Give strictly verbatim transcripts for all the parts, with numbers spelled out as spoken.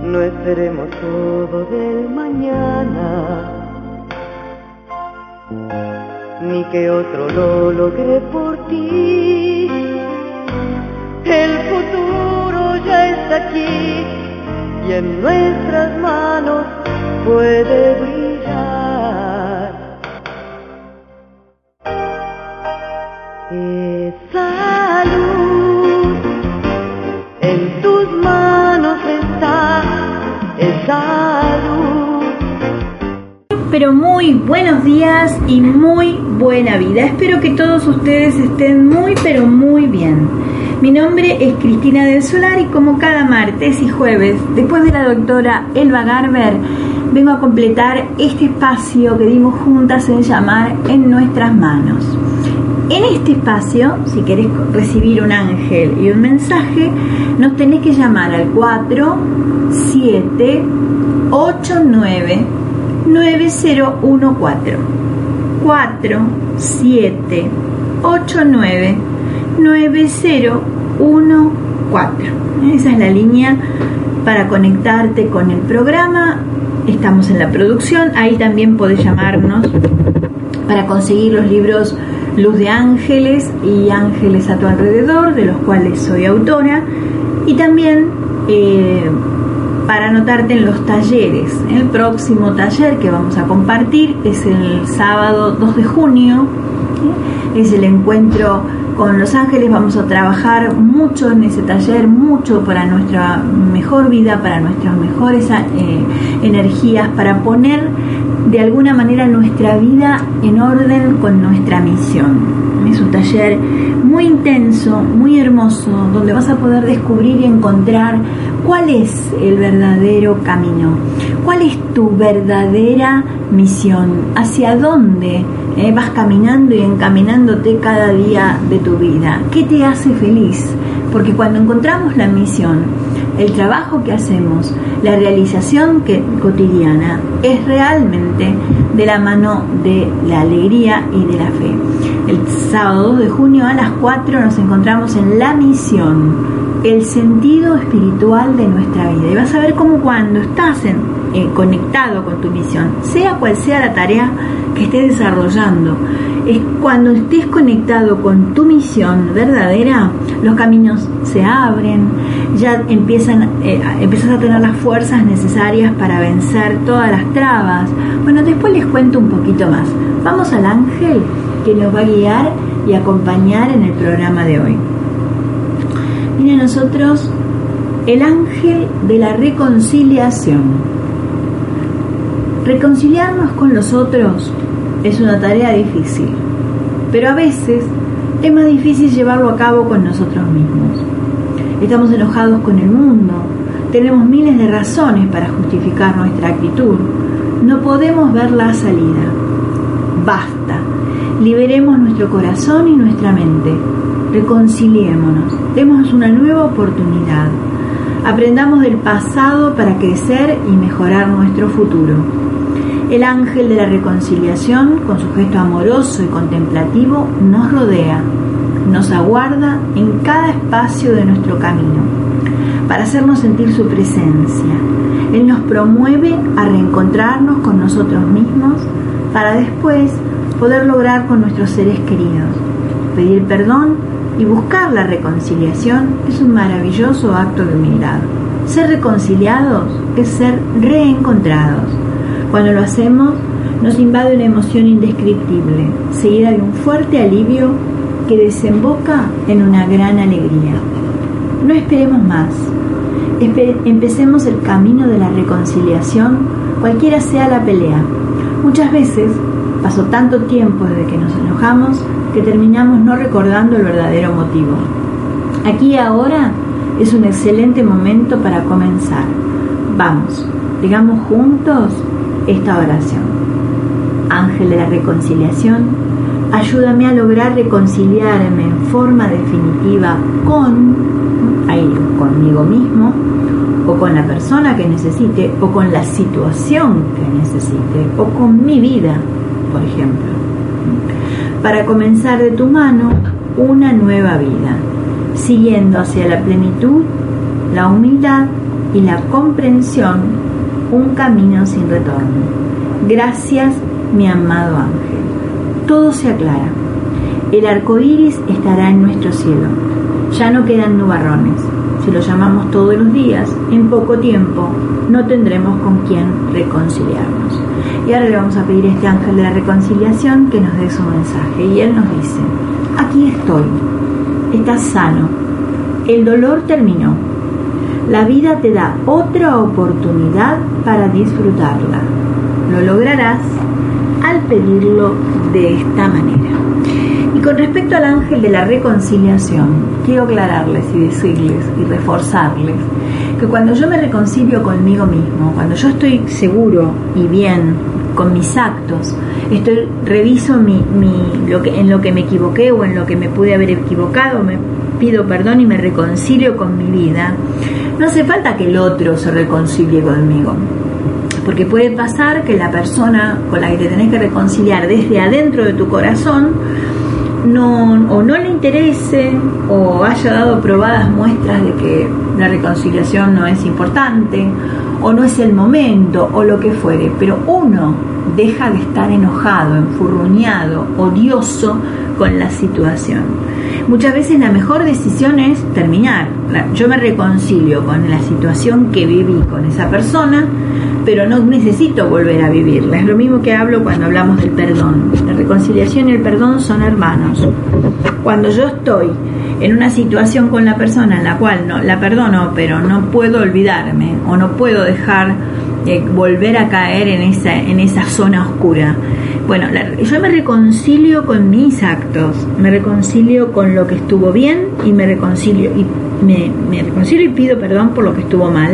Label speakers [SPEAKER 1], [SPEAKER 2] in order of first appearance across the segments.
[SPEAKER 1] No esperemos todo del mañana, ni que otro lo logre por ti. El futuro ya está aquí y en nuestras manos puede brillar. Esa luz en tus manos está, esa luz.
[SPEAKER 2] Pero muy buenos días y muy buena vida. Espero que todos ustedes estén muy pero muy bien. Mi nombre es Cristina del Solar y como cada martes y jueves, después de la doctora Elba Garber, vengo a completar este espacio que dimos juntas en llamar En Nuestras Manos. En este espacio, si querés recibir un ángel y un mensaje, nos tenés que llamar al cuatro siete ocho nueve nueve cero uno cuatro. cuatro siete ocho nueve nueve cero uno cuatro. Esa es la línea para conectarte con el programa. Estamos en la producción, ahí también podés llamarnos para conseguir los libros Luz de Ángeles y Ángeles a tu alrededor, de los cuales soy autora, y también eh, para anotarte en los talleres. El próximo taller que vamos a compartir es el sábado dos de junio, ¿sí? Es el encuentro con los ángeles. Vamos a trabajar mucho en ese taller, mucho para nuestra mejor vida, para nuestras mejores eh, energías, para poner de alguna manera nuestra vida en orden con nuestra misión. Es un taller muy intenso, muy hermoso, donde vas a poder descubrir y encontrar cuál es el verdadero camino, cuál es tu verdadera misión, hacia dónde eh, vas caminando y encaminándote cada día de tu vida, qué te hace feliz, porque cuando encontramos la misión, el trabajo que hacemos, la realización que, cotidiana, es realmente de la mano de la alegría y de la fe. El sábado dos de junio a las cuatro nos encontramos en La Misión, el sentido espiritual de nuestra vida. Y vas a ver cómo cuando estás en, eh, conectado con tu misión, sea cual sea la tarea que estés desarrollando, es cuando estés conectado con tu misión verdadera, los caminos se abren, ya empiezan, eh, empiezas a tener las fuerzas necesarias para vencer todas las trabas. Bueno, después les cuento un poquito más. Vamos al ángel que nos va a guiar y acompañar en el programa de hoy. Mira, nosotros, el ángel de la reconciliación. Reconciliarnos con los otros es una tarea difícil, pero a veces es más difícil llevarlo a cabo con nosotros mismos. Estamos enojados con el mundo, tenemos miles de razones para justificar nuestra actitud. No podemos ver la salida. Basta, liberemos nuestro corazón y nuestra mente, reconciliémonos, demos una nueva oportunidad, aprendamos del pasado para crecer y mejorar nuestro futuro. El ángel de la reconciliación, con su gesto amoroso y contemplativo, nos rodea, nos aguarda en cada espacio de nuestro camino, para hacernos sentir su presencia. Él nos promueve a reencontrarnos con nosotros mismos, para después poder lograr con nuestros seres queridos. Pedir perdón y buscar la reconciliación es un maravilloso acto de humildad. Ser reconciliados es ser reencontrados. Cuando lo hacemos, nos invade una emoción indescriptible, seguida de un fuerte alivio que desemboca en una gran alegría. No esperemos más. Espe- empecemos el camino de la reconciliación, cualquiera sea la pelea. Muchas veces pasó tanto tiempo desde que nos enojamos que terminamos no recordando el verdadero motivo. Aquí y ahora es un excelente momento para comenzar. Vamos, digamos juntos esta oración. Ángel de la reconciliación, ayúdame a lograr reconciliarme en forma definitiva con, ahí, conmigo mismo, o con la persona que necesite, o con la situación que necesite, o con mi vida, por ejemplo, para comenzar de tu mano una nueva vida, siguiendo hacia la plenitud, la humildad y la comprensión un camino sin retorno. Gracias, mi amado ángel. Todo se aclara. El arco iris estará en nuestro cielo. Ya no quedan nubarrones. Si lo llamamos todos los días, en poco tiempo no tendremos con quién reconciliarnos. Y ahora le vamos a pedir a este ángel de la reconciliación que nos dé su mensaje. Y él nos dice: aquí estoy, estás sano, el dolor terminó, la vida te da otra oportunidad para disfrutarla. Lo lograrás al pedirlo de esta manera. Y con respecto al ángel de la reconciliación, quiero aclararles y decirles y reforzarles que cuando yo me reconcilio conmigo mismo, cuando yo estoy seguro y bien con mis actos, estoy reviso mi, mi, lo que, en lo que me equivoqué o en lo que me pude haber equivocado, me pido perdón y me reconcilio con mi vida, no hace falta que el otro se reconcilie conmigo. Porque puede pasar que la persona con la que te tenés que reconciliar desde adentro de tu corazón no, o no le interese o haya dado probadas muestras de que la reconciliación no es importante o no es el momento o lo que fuere, pero uno deja de estar enojado, enfurruñado, odioso con la situación. Muchas veces la mejor decisión es terminar. Yo me reconcilio con la situación que viví con esa persona, pero no necesito volver a vivirla. Es lo mismo que hablo cuando hablamos del perdón. La reconciliación y el perdón son hermanos. Cuando yo estoy en una situación con la persona en la cual no la perdono, pero no puedo olvidarme o no puedo dejar eh, volver a caer en esa, en esa zona oscura. Bueno, la, yo me reconcilio con mis actos, me reconcilio con lo que estuvo bien y me reconcilio y me, me reconcilio y pido perdón por lo que estuvo mal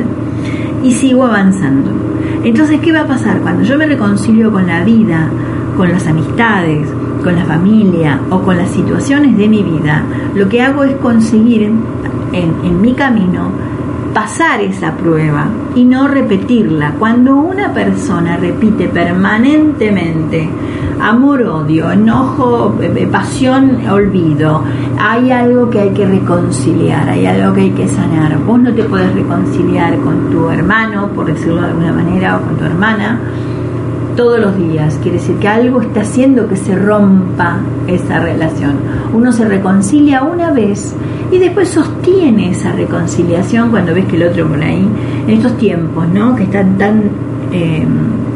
[SPEAKER 2] y sigo avanzando. Entonces, ¿qué va a pasar? Cuando yo me reconcilio con la vida, con las amistades, con la familia o con las situaciones de mi vida, lo que hago es conseguir en, en mi camino pasar esa prueba y no repetirla. Cuando una persona repite permanentemente amor, odio, enojo, pasión, olvido, hay algo que hay que reconciliar, hay algo que hay que sanar. Vos no te podés reconciliar con tu hermano, por decirlo de alguna manera, o con tu hermana todos los días. Quiere decir que algo está haciendo que se rompa esa relación. Uno se reconcilia una vez y después sostiene esa reconciliación cuando ves que el otro por ahí, en estos tiempos, ¿no?, que están tan eh,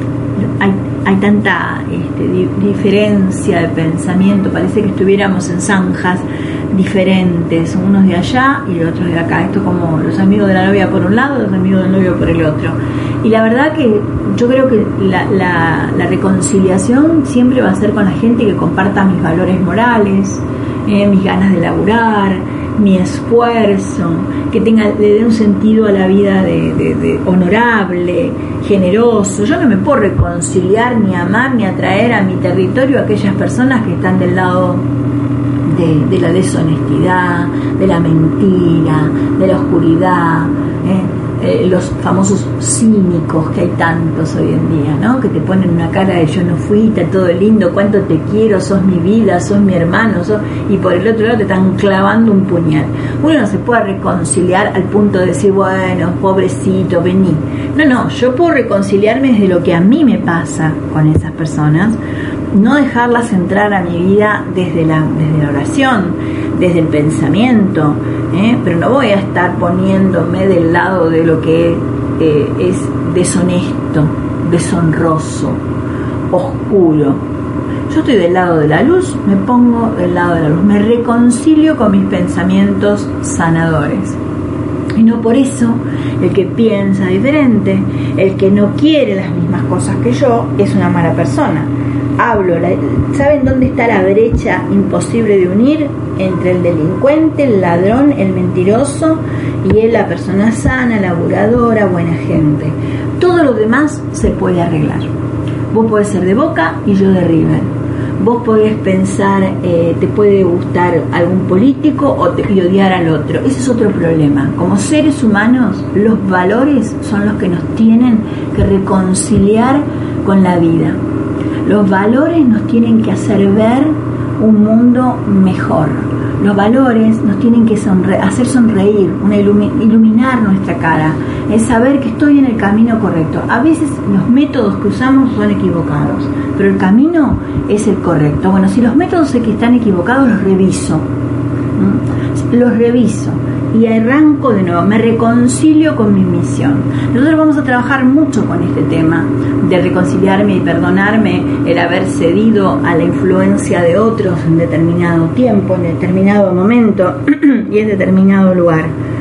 [SPEAKER 2] hay, hay tanta este, di, diferencia de pensamiento, parece que estuviéramos en zanjas diferentes, unos de allá y otros de acá. Esto como los amigos de la novia por un lado, los amigos del novio por el otro. Y la verdad que yo creo que la, la, la reconciliación siempre va a ser con la gente que comparta mis valores morales, eh, mis ganas de laburar, mi esfuerzo, que tenga, le dé un sentido a la vida de, de, de honorable, generoso. Yo no me puedo reconciliar, ni amar, ni atraer a mi territorio a aquellas personas que están del lado de, de la deshonestidad, de la mentira, de la oscuridad, ¿eh? Eh, los famosos cínicos que hay tantos hoy en día, ¿no?, que te ponen una cara de yo no fui, está todo lindo, cuánto te quiero, sos mi vida, sos mi hermano, sos... y por el otro lado te están clavando un puñal. Uno no se puede reconciliar al punto de decir, bueno, pobrecito, vení. No, no, yo puedo reconciliarme desde lo que a mí me pasa con esas personas, no dejarlas entrar a mi vida desde la, desde la oración, desde el pensamiento, ¿eh? Pero no voy a estar poniéndome del lado de lo que eh, es deshonesto, deshonroso, oscuro. Yo estoy del lado de la luz, me pongo del lado de la luz, me reconcilio con mis pensamientos sanadores. Y no por eso el que piensa diferente, el que no quiere las mismas cosas que yo, es una mala persona. Hablo, la, ¿saben dónde está la brecha imposible de unir entre el delincuente, el ladrón, el mentiroso y él, la persona sana, laburadora, buena gente? Todo lo demás se puede arreglar. Vos podés ser de Boca y yo de River. Vos podés pensar, eh, te puede gustar algún político o te, y odiar al otro. Ese es otro problema. Como seres humanos, los valores son los que nos tienen que reconciliar con la vida. Los valores nos tienen que hacer ver un mundo mejor. Los valores nos tienen que sonre- hacer sonreír, una ilumi- iluminar nuestra cara, es saber que estoy en el camino correcto. A veces los métodos que usamos son equivocados, pero el camino es el correcto. Bueno, si los métodos que están equivocados los reviso, ¿Mm? los reviso y arranco de nuevo, me reconcilio con mi misión. Nosotros vamos a trabajar mucho con este tema de reconciliarme y perdonarme el haber cedido a la influencia de otros en determinado tiempo, en determinado momento y en determinado lugar.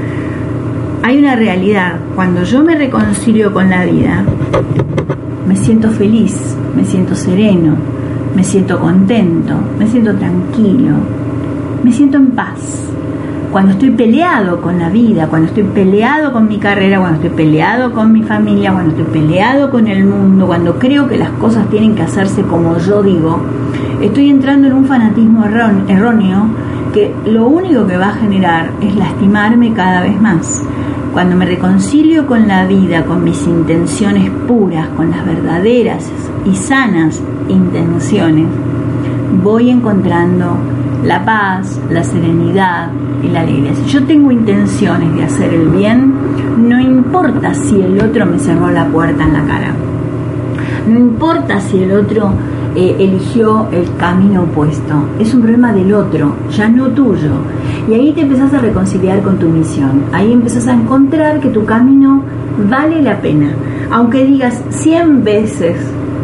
[SPEAKER 2] Hay una realidad: cuando yo me reconcilio con la vida, me siento feliz, me siento sereno, me siento contento, me siento tranquilo, me siento en paz. Cuando estoy peleado con la vida, cuando estoy peleado con mi carrera, cuando estoy peleado con mi familia, cuando estoy peleado con el mundo, cuando creo que las cosas tienen que hacerse como yo digo, estoy entrando en un fanatismo erróneo que lo único que va a generar es lastimarme cada vez más. Cuando me reconcilio con la vida, con mis intenciones puras, con las verdaderas y sanas intenciones, voy encontrando la paz, la serenidad y la alegría. Si yo tengo intenciones de hacer el bien, no importa si el otro me cerró la puerta en la cara, no importa si el otro eh, eligió el camino opuesto, es un problema del otro, ya no tuyo. Y ahí te empezás a reconciliar con tu misión, ahí empezás a encontrar que tu camino vale la pena, aunque digas cien veces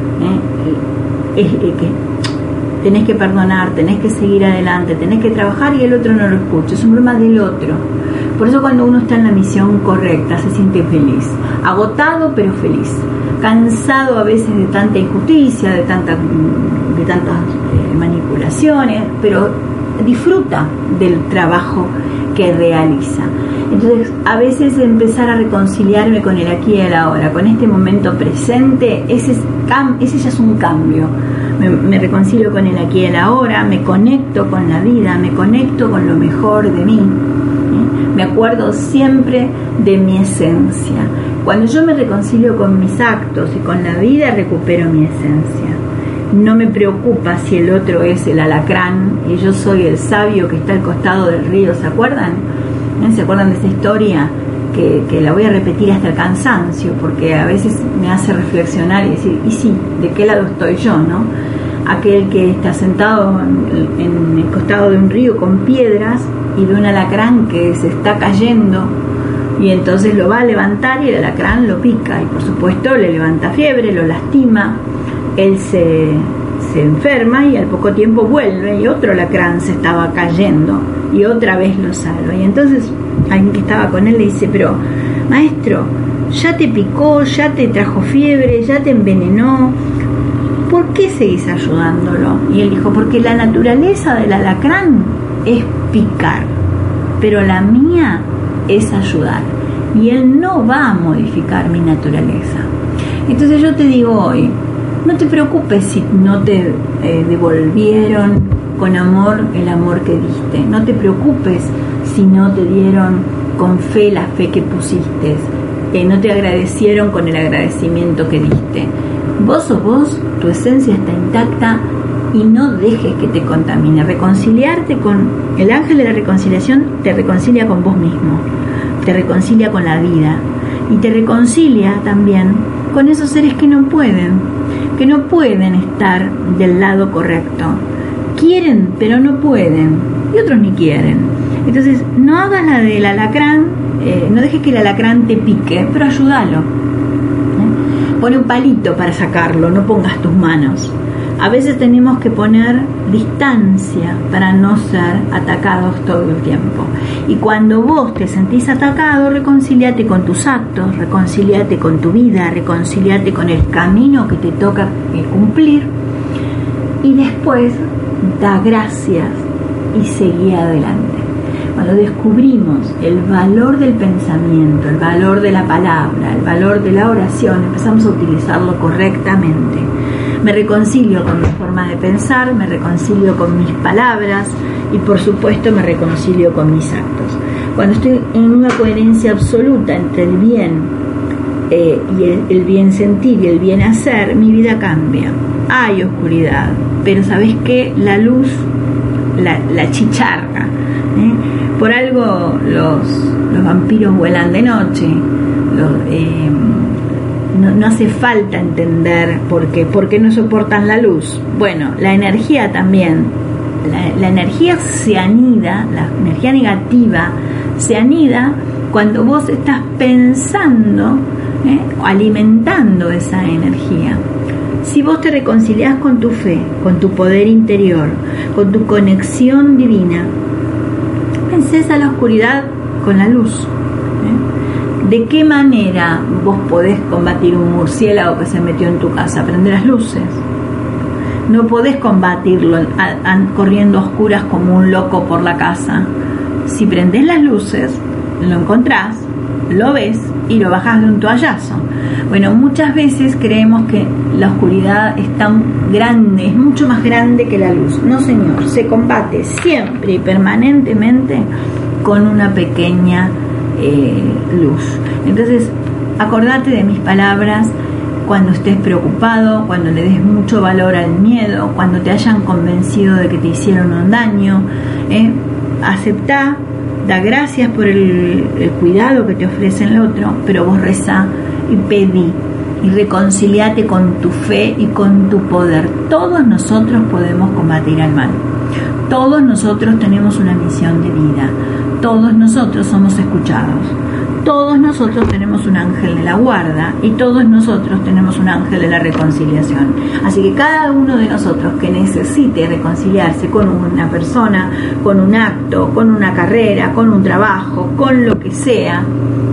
[SPEAKER 2] eh, eh, eh, que tenés que perdonar, tenés que seguir adelante, tenés que trabajar y el otro no lo escucha, es un problema del otro. Por eso cuando uno está en la misión correcta se siente feliz, agotado pero feliz, cansado a veces de tanta injusticia, de, tanta, de tantas eh, manipulaciones, pero disfruta del trabajo que realiza. Entonces, a veces empezar a reconciliarme con el aquí y el ahora, con este momento presente, ese, es, ese ya es un cambio. Me, me reconcilio con el aquí y el ahora, me conecto con la vida, me conecto con lo mejor de mí. ¿sí? Me acuerdo siempre de mi esencia. Cuando yo me reconcilio con mis actos y con la vida, recupero mi esencia. No me preocupa si el otro es el alacrán y yo soy el sabio que está al costado del río, ¿se acuerdan? ¿Se acuerdan de esa historia? Que, que la voy a repetir hasta el cansancio, porque a veces me hace reflexionar y decir, y sí, ¿de qué lado estoy yo, no? Aquel que está sentado en, en el costado de un río con piedras y ve un alacrán que se está cayendo y entonces lo va a levantar y el alacrán lo pica y por supuesto le levanta fiebre, lo lastima, él se, se enferma y al poco tiempo vuelve y otro alacrán se estaba cayendo y otra vez lo salva. Y entonces alguien que estaba con él le dice, pero maestro, ya te picó, ya te trajo fiebre, ya te envenenó, ¿por qué seguís ayudándolo? Y él dijo, porque la naturaleza del alacrán es picar, pero la mía es ayudar y él no va a modificar mi naturaleza. Entonces yo te digo hoy, no te preocupes si no te eh, devolvieron con amor el amor que diste, no te preocupes si no te dieron con fe la fe que pusiste, eh, no te agradecieron con el agradecimiento que diste. Vos sos vos, tu esencia está intacta y no dejes que te contamine. Reconciliarte con el ángel de la reconciliación te reconcilia con vos mismo, te reconcilia con la vida y te reconcilia también con esos seres que no pueden, que no pueden estar del lado correcto. Quieren, pero no pueden, y otros ni quieren. Entonces, no hagas la del alacrán, eh, no dejes que el alacrán te pique, pero ayúdalo. ¿Eh? Pone un palito para sacarlo, no pongas tus manos. A veces tenemos que poner distancia para no ser atacados todo el tiempo. Y cuando vos te sentís atacado, reconcíliate con tus actos, reconcíliate con tu vida, reconcíliate con el camino que te toca cumplir. Y después da gracias y seguí adelante. Cuando descubrimos el valor del pensamiento, el valor de la palabra, el valor de la oración, empezamos a utilizarlo correctamente. Me reconcilio con mi forma de pensar, me reconcilio con mis palabras y por supuesto me reconcilio con mis actos. Cuando estoy en una coherencia absoluta entre el bien eh, y el, el bien sentir y el bien hacer, mi vida cambia. Hay oscuridad, pero ¿sabes qué? La luz la, la chicharra. ¿eh? Por algo los, los vampiros vuelan de noche. Los, eh, no, no hace falta entender por qué, por qué no soportan la luz. Bueno, la energía también. La, la energía se anida, la energía negativa se anida cuando vos estás pensando, ¿eh? alimentando esa energía. Si vos te reconciliás con tu fe, con tu poder interior, con tu conexión divina, vencés a la oscuridad con la luz. ¿eh? ¿De qué manera vos podés combatir un murciélago que se metió en tu casa? Prender las luces. No podés combatirlo a, a, corriendo a oscuras como un loco por la casa. Si prendés las luces, lo encontrás, lo ves y lo bajás de un toallazo. Bueno, muchas veces creemos que la oscuridad es tan grande, es mucho más grande que la luz. No, señor, se combate siempre y permanentemente con una pequeña eh, luz. Entonces, acordate de mis palabras cuando estés preocupado, cuando le des mucho valor al miedo, cuando te hayan convencido de que te hicieron un daño. ¿eh? Aceptá, da gracias por el, el cuidado que te ofrece el otro, pero vos rezá y pedí y reconciliate con tu fe y con tu poder. Todos nosotros podemos combatir al mal. Todos nosotros tenemos una misión de vida. Todos nosotros somos escuchados. Todos nosotros tenemos un ángel de la guarda y todos nosotros tenemos un ángel de la reconciliación. Así que cada uno de nosotros que necesite reconciliarse con una persona, con un acto, con una carrera, con un trabajo, con lo que sea,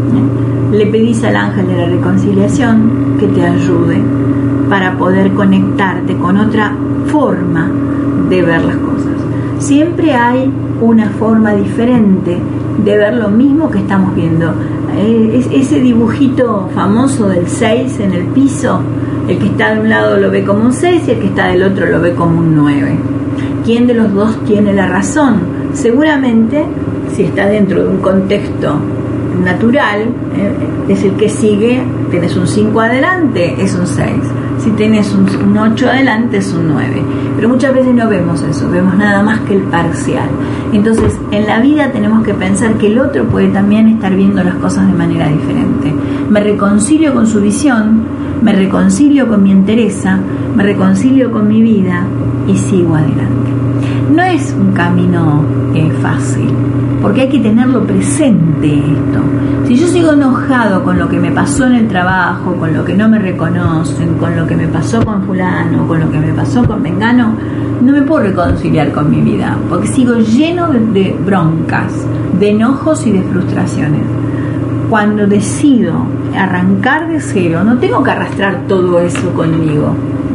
[SPEAKER 2] ¿eh? le pedís al ángel de la reconciliación que te ayude para poder conectarte con otra forma de ver las cosas. Siempre hay una forma diferente de ver lo mismo que estamos viendo. Eh, ese dibujito famoso del seis en el piso, el que está de un lado lo ve como un seis y el que está del otro lo ve como un nueve. ¿Quién de los dos tiene la razón? Seguramente, si está dentro de un contexto natural, eh, es el que sigue. Tenés un cinco adelante, es un seis. Si tenés un, un ocho adelante, es un nueve. Pero muchas veces no vemos eso, vemos nada más que el parcial. Entonces, en la vida tenemos que pensar que el otro puede también estar viendo las cosas de manera diferente. Me reconcilio con su visión, me reconcilio con mi entereza, me reconcilio con mi vida y sigo adelante. No es un camino eh, fácil, porque hay que tenerlo presente esto. Si yo sigo enojado con lo que me pasó en el trabajo, con lo que no me reconocen, con lo que me pasó con fulano, con lo que me pasó con mengano, no me puedo reconciliar con mi vida, porque sigo lleno de, de broncas, de enojos y de frustraciones. Cuando decido arrancar de cero, no tengo que arrastrar todo eso conmigo.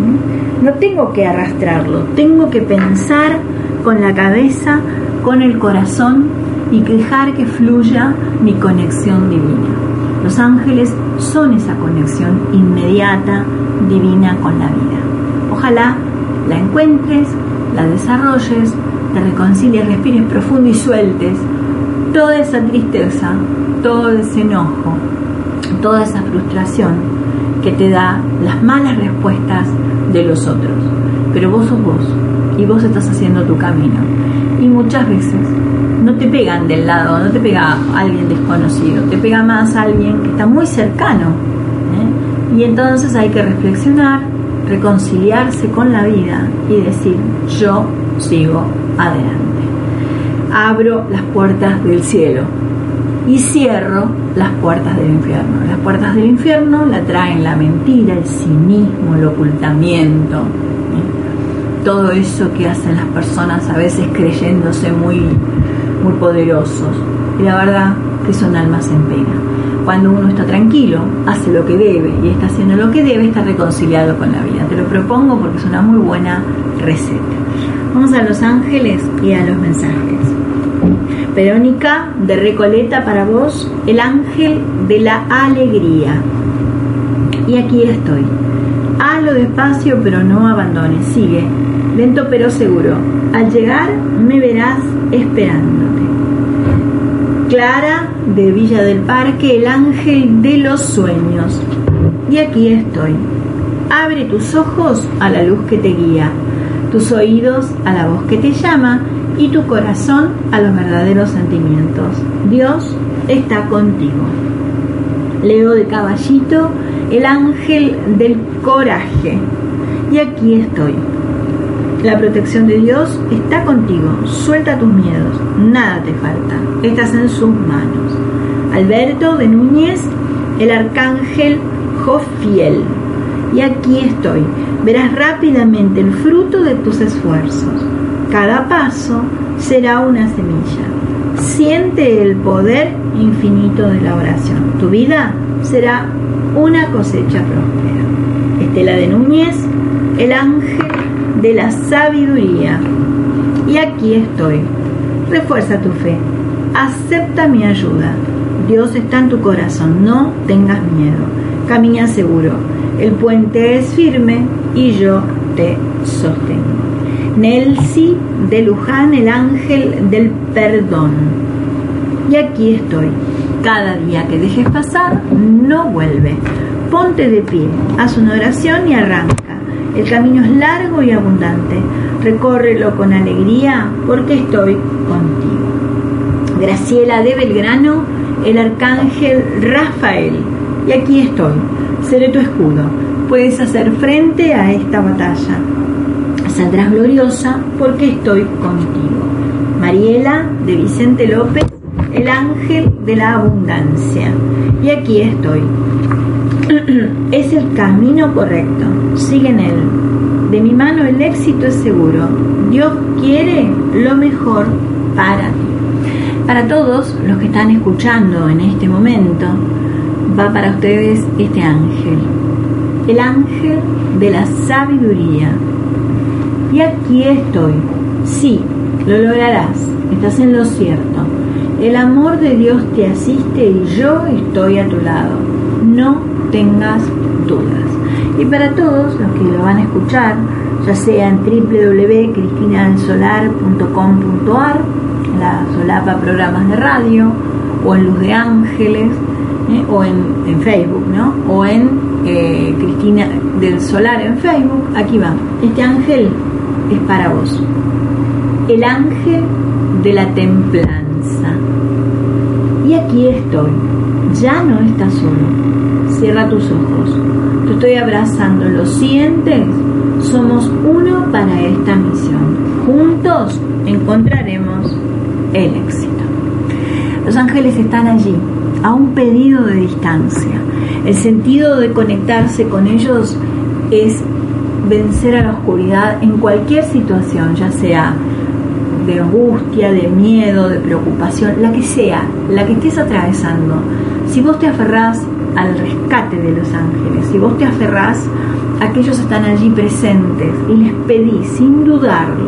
[SPEAKER 2] No tengo que arrastrarlo, tengo que pensar con la cabeza, con el corazón y dejar que fluya mi conexión divina. Los ángeles son esa conexión inmediata, divina con la vida. Ojalá la encuentres, la desarrolles, te reconcilies, respires profundo y sueltes toda esa tristeza, todo ese enojo, toda esa frustración que te da las malas respuestas de los otros. Pero vos sos vos y vos estás haciendo tu camino. Y muchas veces no te pegan del lado, no te pega alguien desconocido, te pega más alguien que está muy cercano. ¿eh? Y entonces hay que reflexionar, reconciliarse con la vida y decir, yo sigo adelante. Abro las puertas del cielo y cierro las puertas del infierno. Las puertas del infierno la traen la mentira, el cinismo, el ocultamiento, ¿eh? todo eso que hacen las personas a veces creyéndose muy, muy poderosos. Y la verdad que son almas en pena. Cuando uno está tranquilo, hace lo que debe y está haciendo lo que debe, está reconciliado con la vida. Te lo propongo porque es una muy buena receta. Vamos a los ángeles y a los mensajes. Verónica de Recoleta, para vos, el ángel de la alegría. Y aquí estoy. Hazlo despacio, pero no abandones. Sigue, lento pero seguro. Al llegar me verás esperándote. Clara de Villa del Parque, el ángel de los sueños. Y aquí estoy. Abre tus ojos a la luz que te guía, tus oídos a la voz que te llama y tu corazón a los verdaderos sentimientos. Dios está contigo. Leo de caballito, el ángel del coraje. Y aquí estoy. La protección de Dios está contigo. Suelta tus miedos. Nada te falta. Estás en sus manos. Alberto de Núñez, el arcángel Jofiel. Y aquí estoy. Verás rápidamente el fruto de tus esfuerzos. Cada paso será una semilla. Siente el poder infinito de la oración. Tu vida será una cosecha próspera. Estela de Núñez, el ángel de la sabiduría. Y aquí estoy. Refuerza tu fe. Acepta mi ayuda. Dios está en tu corazón. No tengas miedo. Camina seguro. El puente es firme y yo te sostengo. Nelsi de Luján, el ángel del perdón. Y aquí estoy. Cada día que dejes pasar, no vuelve. Ponte de pie, haz una oración y arranca. El camino es largo y abundante. Recórrelo con alegría porque estoy contigo. Graciela de Belgrano, el arcángel Rafael. Y aquí estoy. Seré tu escudo. Puedes hacer frente a esta batalla. Saldrás gloriosa porque estoy contigo. Mariela de Vicente López, el ángel de la abundancia. Y aquí estoy. Es el camino correcto. Sigue en él. De mi mano el éxito es seguro. Dios quiere lo mejor para ti. Para todos los que están escuchando en este momento, va para ustedes este ángel. El ángel de la sabiduría. Y aquí estoy. Sí, lo lograrás. Estás en lo cierto. El amor de Dios te asiste y yo estoy a tu lado. No tengas dudas. Y para todos los que lo van a escuchar, ya sea en doble u doble u doble u punto cristina del solar punto com punto a r, la solapa programas de radio, o en Luz de Ángeles, ¿eh? o en, en Facebook, ¿no? O en eh, Cristina del Solar en Facebook, aquí va. Este ángel es para vos. El ángel de la templanza. Y aquí estoy. Ya no estás solo. Cierra tus ojos. Te estoy abrazando. ¿Lo sientes? Somos uno para esta misión. Juntos encontraremos el éxito. Los ángeles están allí, a un pedido de distancia. El sentido de conectarse con ellos es vencer a la oscuridad en cualquier situación, ya sea de angustia, de miedo, de preocupación, la que sea, la que estés atravesando. Si vos te aferrás al rescate de los ángeles, si vos te aferrás a que ellos están allí presentes y les pedís sin dudarlo,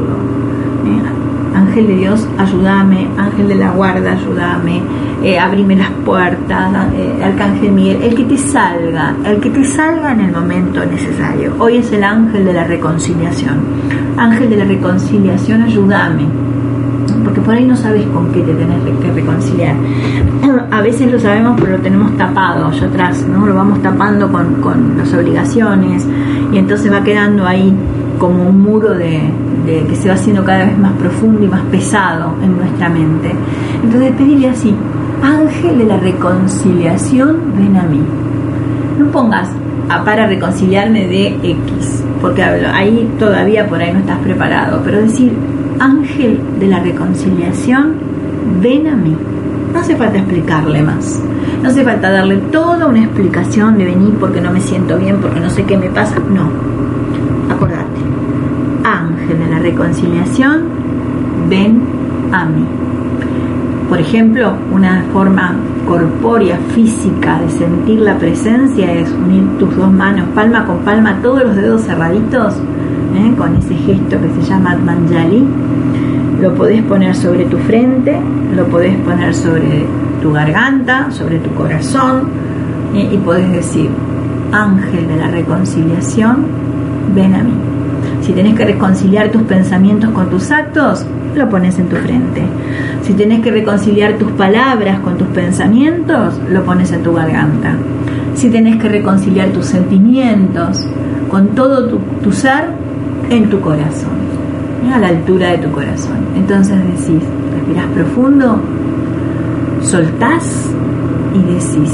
[SPEAKER 2] ¿eh? Ángel de Dios, ayúdame, ángel de la guarda, ayúdame, eh, abrime las puertas, eh, arcángel Miguel, el que te salga, el que te salga en el momento necesario. Hoy es el ángel de la reconciliación. Ángel de la reconciliación, ayúdame, porque por ahí no sabes con qué te tenés que reconciliar. A veces lo sabemos, pero lo tenemos tapado allá atrás, ¿no? Lo vamos tapando con, con las obligaciones y entonces va quedando ahí como un muro de, de que se va haciendo cada vez más profundo y más pesado en nuestra mente. Entonces pedirle así: ángel de la reconciliación, ven a mí. No pongas a para reconciliarme de X, porque ahí todavía por ahí no estás preparado, pero decir: ángel de la reconciliación, ven a mí. No hace falta explicarle más, no hace falta darle toda una explicación de venir porque no me siento bien, porque no sé qué me pasa. No, acordate: ángel de la reconciliación, ven a mí. Por ejemplo, una forma corpórea, física de sentir la presencia es unir tus dos manos palma con palma, todos los dedos cerraditos, ¿eh? con ese gesto que se llama Atmanjali. Lo podés poner sobre tu frente, lo podés poner sobre tu garganta, sobre tu corazón, ¿eh? y podés decir: ángel de la reconciliación, ven a mí. Si tenés que reconciliar tus pensamientos con tus actos, lo pones en tu frente. Si tenés que reconciliar tus palabras con tus pensamientos, lo pones en tu garganta. Si tenés que reconciliar tus sentimientos con todo tu, tu ser, en tu corazón. ¿eh? A la altura de tu corazón. Entonces decís, respirás profundo, soltás y decís,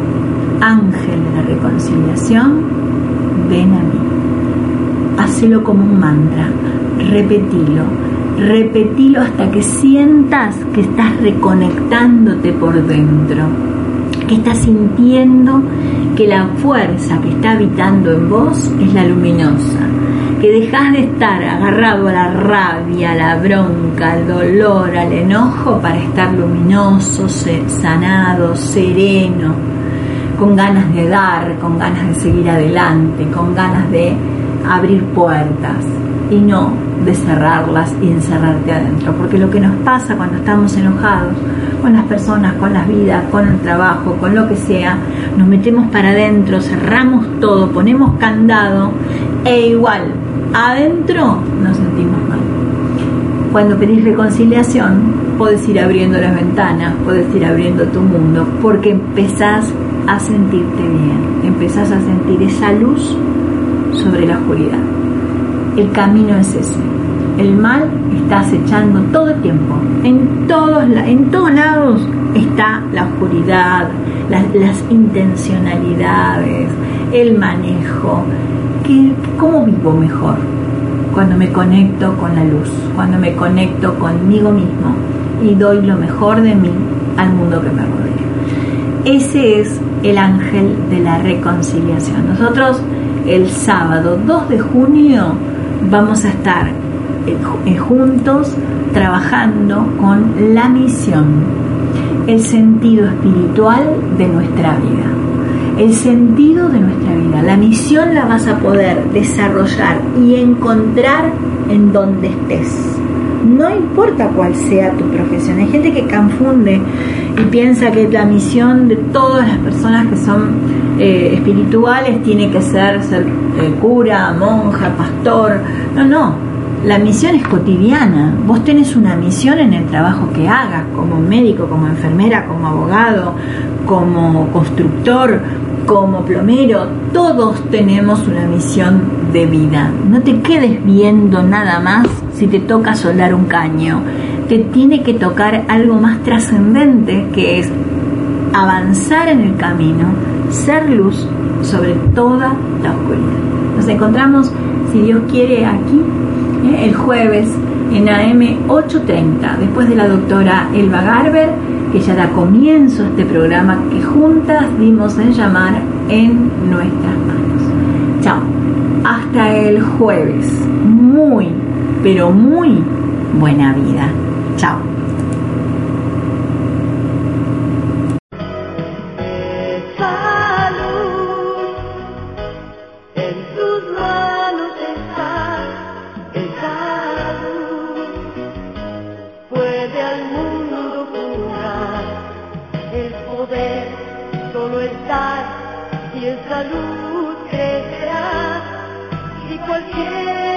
[SPEAKER 2] ángel de la reconciliación, ven a mí. Hacelo como un mantra, repetilo, repetilo hasta que sientas que estás reconectándote por dentro, que estás sintiendo que la fuerza que está habitando en vos es la luminosa, que dejás de estar agarrado a la rabia, a la bronca, al dolor, al enojo para estar luminoso, sanado, sereno, con ganas de dar, con ganas de seguir adelante, con ganas de abrir puertas y no de cerrarlas y encerrarte adentro, porque lo que nos pasa cuando estamos enojados con las personas, con las vidas, con el trabajo, con lo que sea, nos metemos para adentro, cerramos todo, ponemos candado e igual adentro nos sentimos mal. Cuando pedís reconciliación podés ir abriendo las ventanas, podés ir abriendo tu mundo, porque empezás a sentirte bien, empezás a sentir esa luz sobre la oscuridad. El camino es ese. El mal está acechando todo el tiempo. En todos, en todos lados está la oscuridad, las, las intencionalidades, el manejo. ¿Qué, ¿Cómo vivo mejor? Cuando me conecto con la luz, cuando me conecto conmigo mismo y doy lo mejor de mí al mundo que me rodea. Ese es el ángel de la reconciliación. Nosotros el sábado dos de junio vamos a estar juntos trabajando con la misión, el sentido espiritual de nuestra vida, el sentido de nuestra vida. La misión la vas a poder desarrollar y encontrar en donde estés. No importa cuál sea tu profesión. Hay gente que confunde y piensa que la misión de todas las personas que son eh, espirituales tiene que ser ser eh, cura, monja, pastor. No, no. La misión es cotidiana. Vos tenés una misión en el trabajo que hagas, como médico, como enfermera, como abogado, como constructor, como plomero. Todos tenemos una misión de vida. No te quedes viendo nada más si te toca soldar un caño. Te tiene que tocar algo más trascendente, que es avanzar en el camino, ser luz sobre toda la oscuridad. Nos encontramos, si Dios quiere, aquí eh, el jueves en A M ocho treinta, después de la doctora Elba Garber, que ya da comienzo a este programa que juntas dimos en llamar En Nuestras Manos. Chao, hasta el jueves. Muy, pero muy buena vida. Chao.
[SPEAKER 1] Y esa luz crecerá y cualquier